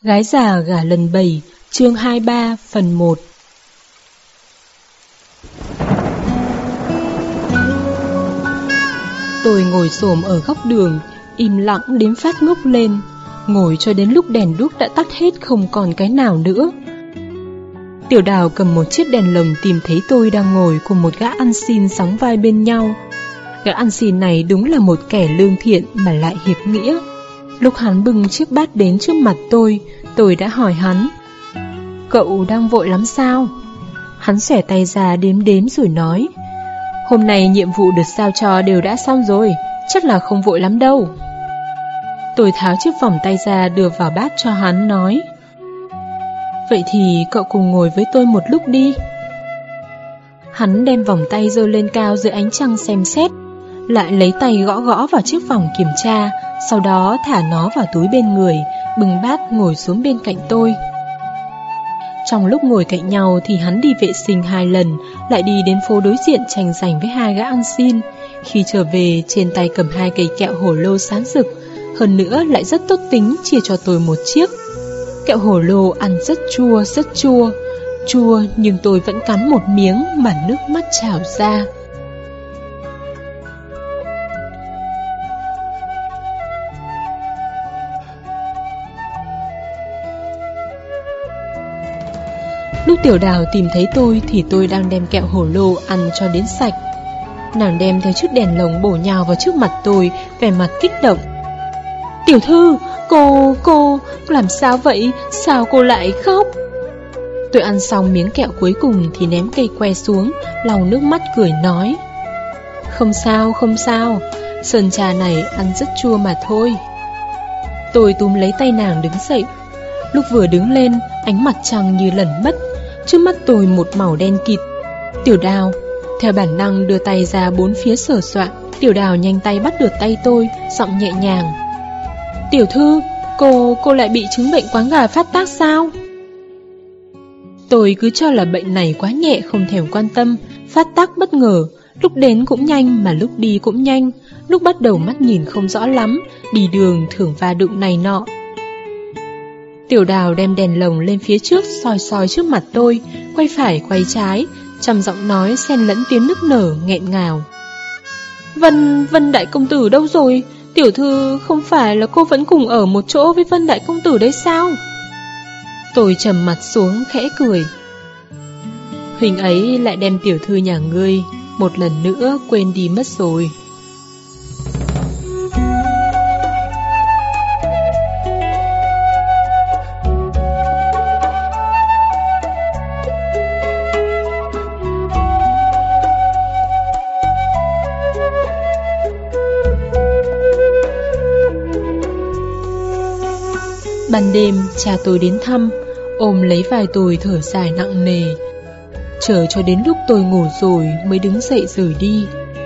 Gái già gả lần 7, chương 23, phần 1. Tôi ngồi xổm ở góc đường, im lặng đến phát ngốc lên, ngồi cho đến lúc đèn đuốc đã tắt hết không còn cái nào nữa. Tiểu Đào cầm một chiếc đèn lồng tìm thấy tôi đang ngồi cùng một gã ăn xin sóng vai bên nhau. Gã ăn xin này đúng là một kẻ lương thiện mà lại hiệp nghĩa. Lúc hắn bưng chiếc bát đến trước mặt tôi đã hỏi hắn: "Cậu đang vội lắm sao?" Hắn xẻ tay ra đếm rồi nói: "Hôm nay nhiệm vụ được giao cho đều đã xong rồi, chắc là không vội lắm đâu." Tôi tháo chiếc vòng tay ra đưa vào bát cho hắn, nói: "Vậy thì cậu cùng ngồi với tôi một lúc đi." Hắn đem vòng tay giơ lên cao dưới ánh trăng xem xét, lại lấy tay gõ vào chiếc vòng kiểm tra, sau đó thả nó vào túi bên người, bưng bát ngồi xuống bên cạnh tôi. Trong lúc ngồi cạnh nhau thì hắn đi vệ sinh 2 lần, lại đi đến phố đối diện tranh giành với 2 gã ăn xin. Khi trở về, trên tay cầm 2 cây kẹo hổ lô sáng rực, hơn nữa lại rất tốt tính chia cho tôi một chiếc. Kẹo hổ lô ăn rất chua nhưng tôi vẫn cắn một miếng mà nước mắt trào ra. Lúc Tiểu Đào tìm thấy tôi thì tôi đang đem kẹo hổ lô ăn cho đến sạch. Nàng đem theo chiếc đèn lồng bổ nhào vào trước mặt tôi, vẻ mặt kích động. "Tiểu thư, cô làm sao vậy? Sao cô lại khóc?" Tôi ăn xong miếng kẹo cuối cùng thì ném cây que xuống, lau nước mắt cười nói: Không sao, sơn trà này ăn rất chua mà thôi." Tôi túm lấy tay nàng đứng dậy. Lúc vừa đứng lên, ánh mặt trăng như lẩn mất, trước mắt tôi một màu đen kịt. Tiểu Đào theo bản năng đưa tay ra bốn phía sờ soạn. Tiểu Đào nhanh tay bắt được tay tôi, giọng nhẹ nhàng: "Tiểu thư, cô lại bị chứng bệnh quáng gà phát tác sao?" Tôi cứ cho là bệnh này quá nhẹ không thèm quan tâm. Phát tác bất ngờ, lúc đến cũng nhanh mà lúc đi cũng nhanh. Lúc bắt đầu mắt nhìn không rõ lắm, đi đường thường va đụng này nọ. Tiểu Đào đem đèn lồng lên phía trước, soi trước mặt tôi, quay phải quay trái, trầm giọng nói xen lẫn tiếng nức nở nghẹn ngào: Vân đại công tử đâu rồi? Tiểu thư không phải là cô vẫn cùng ở một chỗ với Vân đại công tử đấy sao?" Tôi trầm mặt xuống khẽ cười: "Huynh ấy lại đem tiểu thư nhà ngươi một lần nữa quên đi mất rồi." Ban đêm, cha tôi đến thăm, ôm lấy vai tôi thở dài nặng nề, chờ cho đến lúc tôi ngủ rồi mới đứng dậy rời đi.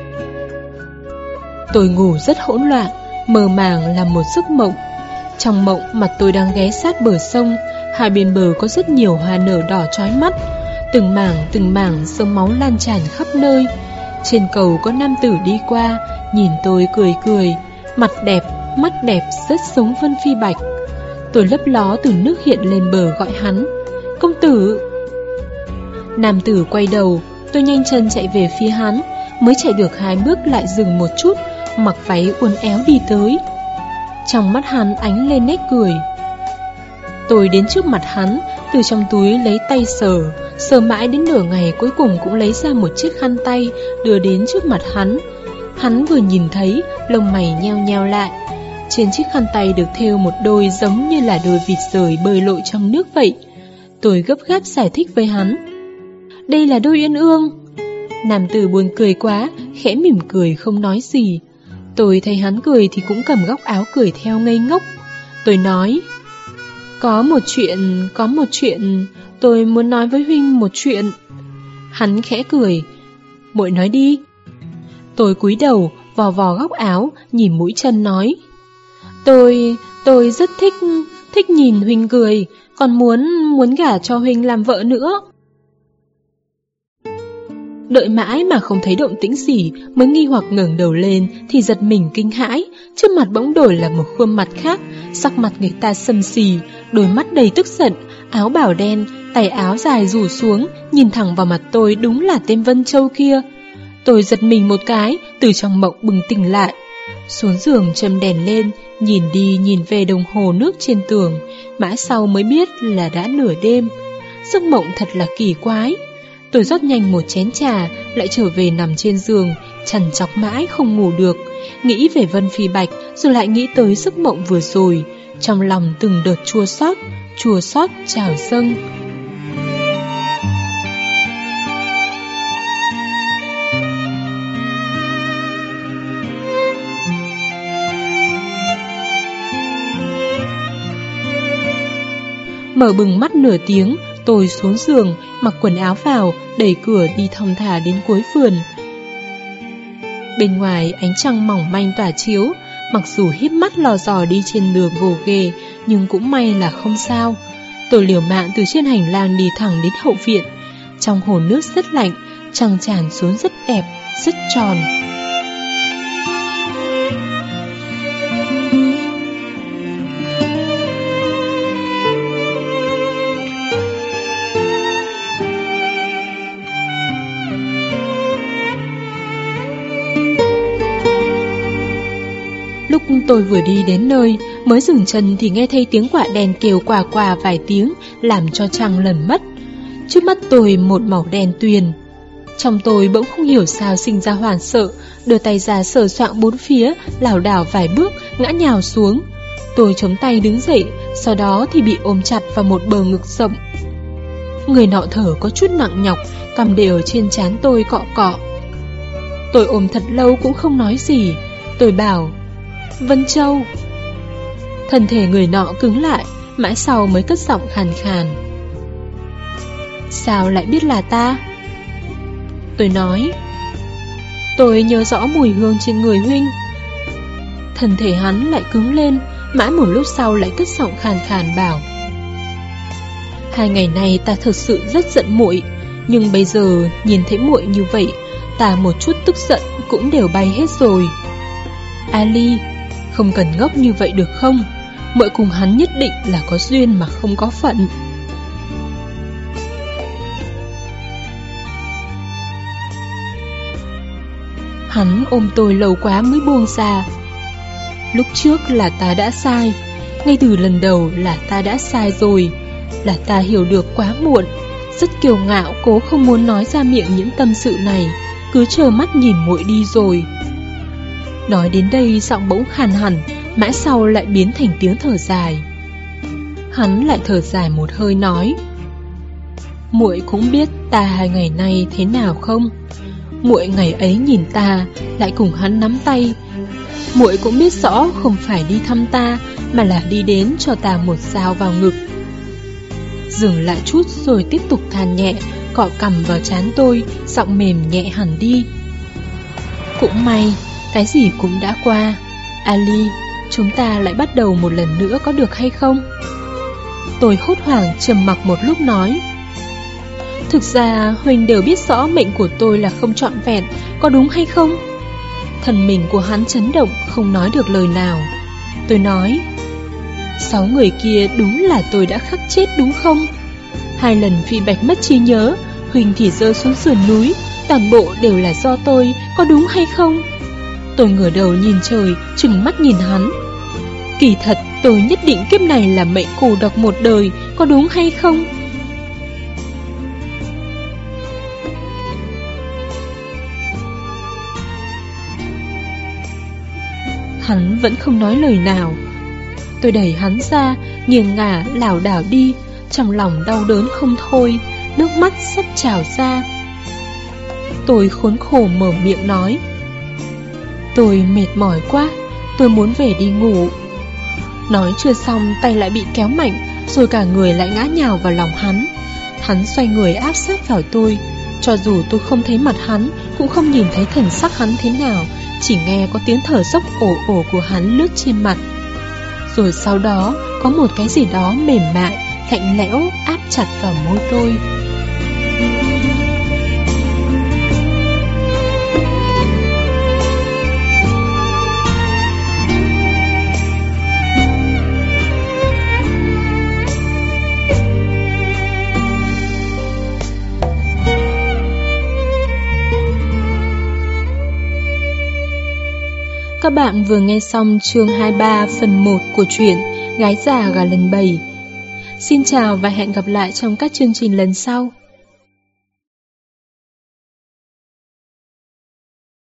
Tôi ngủ rất hỗn loạn, mơ màng là một giấc mộng. Trong mộng, mặt tôi đang ghé sát bờ sông, hai bên bờ có rất nhiều hoa nở đỏ chói mắt, từng mảng sông máu lan tràn khắp nơi. Trên cầu có nam tử đi qua, nhìn tôi cười, mặt đẹp, mắt đẹp rất giống Vân Phi Bạch. Tôi lấp ló từ nước hiện lên bờ gọi hắn: "Công tử!" Nam tử quay đầu, tôi nhanh chân chạy về phía hắn, mới chạy được 2 bước lại dừng một chút, mặc váy uốn éo đi tới. Trong mắt hắn ánh lên nét cười. Tôi đến trước mặt hắn, từ trong túi lấy tay sờ mãi đến nửa ngày, cuối cùng cũng lấy ra một chiếc khăn tay đưa đến trước mặt hắn. Hắn vừa nhìn thấy, lông mày nheo lại. Trên chiếc khăn tay được thêu một đôi giống như là đôi vịt rời bơi lội trong nước vậy. Tôi gấp gáp giải thích với hắn: "Đây là đôi uyên ương." Nam tử buồn cười quá, khẽ mỉm cười không nói gì. Tôi thấy hắn cười thì cũng cầm góc áo cười theo ngây ngốc. Tôi nói: Có một chuyện, tôi muốn nói với huynh một chuyện." Hắn khẽ cười: "Muội nói đi." Tôi cúi đầu, vò góc áo, nhìn mũi chân nói: Tôi rất thích nhìn huynh cười, còn muốn gả cho huynh làm vợ nữa." Đợi mãi mà không thấy động tĩnh gì, mới nghi hoặc ngẩng đầu lên thì giật mình kinh hãi. Trước mặt bỗng đổi là một khuôn mặt khác, sắc mặt người ta xâm xì, đôi mắt đầy tức giận, áo bào đen, tay áo dài rủ xuống, nhìn thẳng vào mặt tôi, đúng là tên Vân Châu kia. Tôi giật mình một cái, từ trong mộng bừng tỉnh lại. Xuống giường châm đèn lên, nhìn đi nhìn về đồng hồ nước trên tường, mãi sau mới biết là đã nửa đêm. Giấc mộng thật là kỳ quái. Tôi rót nhanh một chén trà, lại trở về nằm trên giường, trằn trọc mãi không ngủ được. Nghĩ về Vân Phi Bạch, rồi lại nghĩ tới giấc mộng vừa rồi. Trong lòng từng đợt chua xót trào dâng. Mở bừng mắt nửa tiếng, tôi xuống giường, mặc quần áo vào, đẩy cửa đi thong thả đến cuối vườn. Bên ngoài ánh trăng mỏng manh tỏa chiếu, mặc dù híp mắt lò dò đi trên đường gồ ghề, nhưng cũng may là không sao. Tôi liều mạng từ trên hành lang đi thẳng đến hậu viện. Trong hồ nước rất lạnh, trăng tràn xuống rất đẹp, rất tròn. Lúc tôi vừa đi đến nơi, mới dừng chân thì nghe thấy tiếng quạ đen kêu quà quà vài tiếng, làm cho trăng lẩn mất. Trước mắt tôi một màu đen tuyền. Trong tôi bỗng không hiểu sao sinh ra hoảng sợ, đưa tay ra sờ soạng bốn phía, lảo đảo vài bước, ngã nhào xuống. Tôi chống tay đứng dậy, sau đó thì bị ôm chặt vào một bờ ngực rộng. Người nọ thở có chút nặng nhọc, cằm đều trên trán tôi cọ cọ. Tôi ôm thật lâu cũng không nói gì. Tôi bảo: Vân Châu. Thân thể người nọ cứng lại, mãi sau mới cất giọng khàn khàn: Sao lại biết là ta? Tôi nói: Tôi nhớ rõ mùi hương trên người huynh. Thân thể hắn lại cứng lên, mãi một lúc sau lại cất giọng khàn khàn bảo: 2 ngày nay ta thực sự rất giận muội, nhưng bây giờ nhìn thấy muội như vậy, ta một chút tức giận cũng đều bay hết rồi. Ali, không cần ngốc như vậy được không? Muội cùng hắn nhất định là có duyên mà không có phận. Hắn ôm tôi lâu quá mới buông ra. Lúc trước là ta đã sai, ngay từ lần đầu là ta đã sai rồi, là ta hiểu được quá muộn. Rất kiêu ngạo, cố không muốn nói ra miệng những tâm sự này, cứ chờ mắt nhìn muội đi rồi. Nói đến đây giọng bỗng khàn hẳn, mãi sau lại biến thành tiếng thở dài. Hắn lại thở dài một hơi nói: Muội cũng biết ta 2 ngày nay thế nào không? Muội ngày ấy nhìn ta, lại cùng hắn nắm tay. Muội cũng biết rõ không phải đi thăm ta, mà là đi đến cho ta một dao vào ngực. Dừng lại chút rồi tiếp tục than nhẹ, cọ cằm vào trán tôi, giọng mềm nhẹ hẳn đi. Cũng may, cái gì cũng đã qua. Ali, chúng ta lại bắt đầu một lần nữa có được hay không? Tôi hốt hoảng trầm mặc một lúc nói: Thực ra Huỳnh đều biết rõ mệnh của tôi là không trọn vẹn, có đúng hay không? Thần mình của hắn chấn động, không nói được lời nào. Tôi nói: 6 người kia đúng là tôi đã khắc chết đúng không? 2 lần Phi Bạch mất trí nhớ, Huỳnh thì rơi xuống sườn núi, toàn bộ đều là do tôi, có đúng hay không? Tôi ngửa đầu nhìn trời, trừng mắt nhìn hắn. Kỳ thật tôi nhất định kiếp này là mệnh cô độc một đời, có đúng hay không? Hắn vẫn không nói lời nào. Tôi đẩy hắn ra, nghiêng ngả lảo đảo đi, trong lòng đau đớn không thôi, nước mắt sắp trào ra. Tôi khốn khổ mở miệng nói: Tôi mệt mỏi quá, tôi muốn về đi ngủ. Nói chưa xong, tay lại bị kéo mạnh, rồi cả người lại ngã nhào vào lòng hắn. Hắn xoay người áp sát vào tôi. Cho dù tôi không thấy mặt hắn, cũng không nhìn thấy thần sắc hắn thế nào, chỉ nghe có tiếng thở dốc ồ ồ của hắn lướt trên mặt. Rồi sau đó có một cái gì đó mềm mại, lạnh lẽo áp chặt vào môi tôi. Các bạn vừa nghe xong chương 23 phần 1 của truyện Gái già gà lần 7. Xin chào và hẹn gặp lại trong các chương trình lần sau.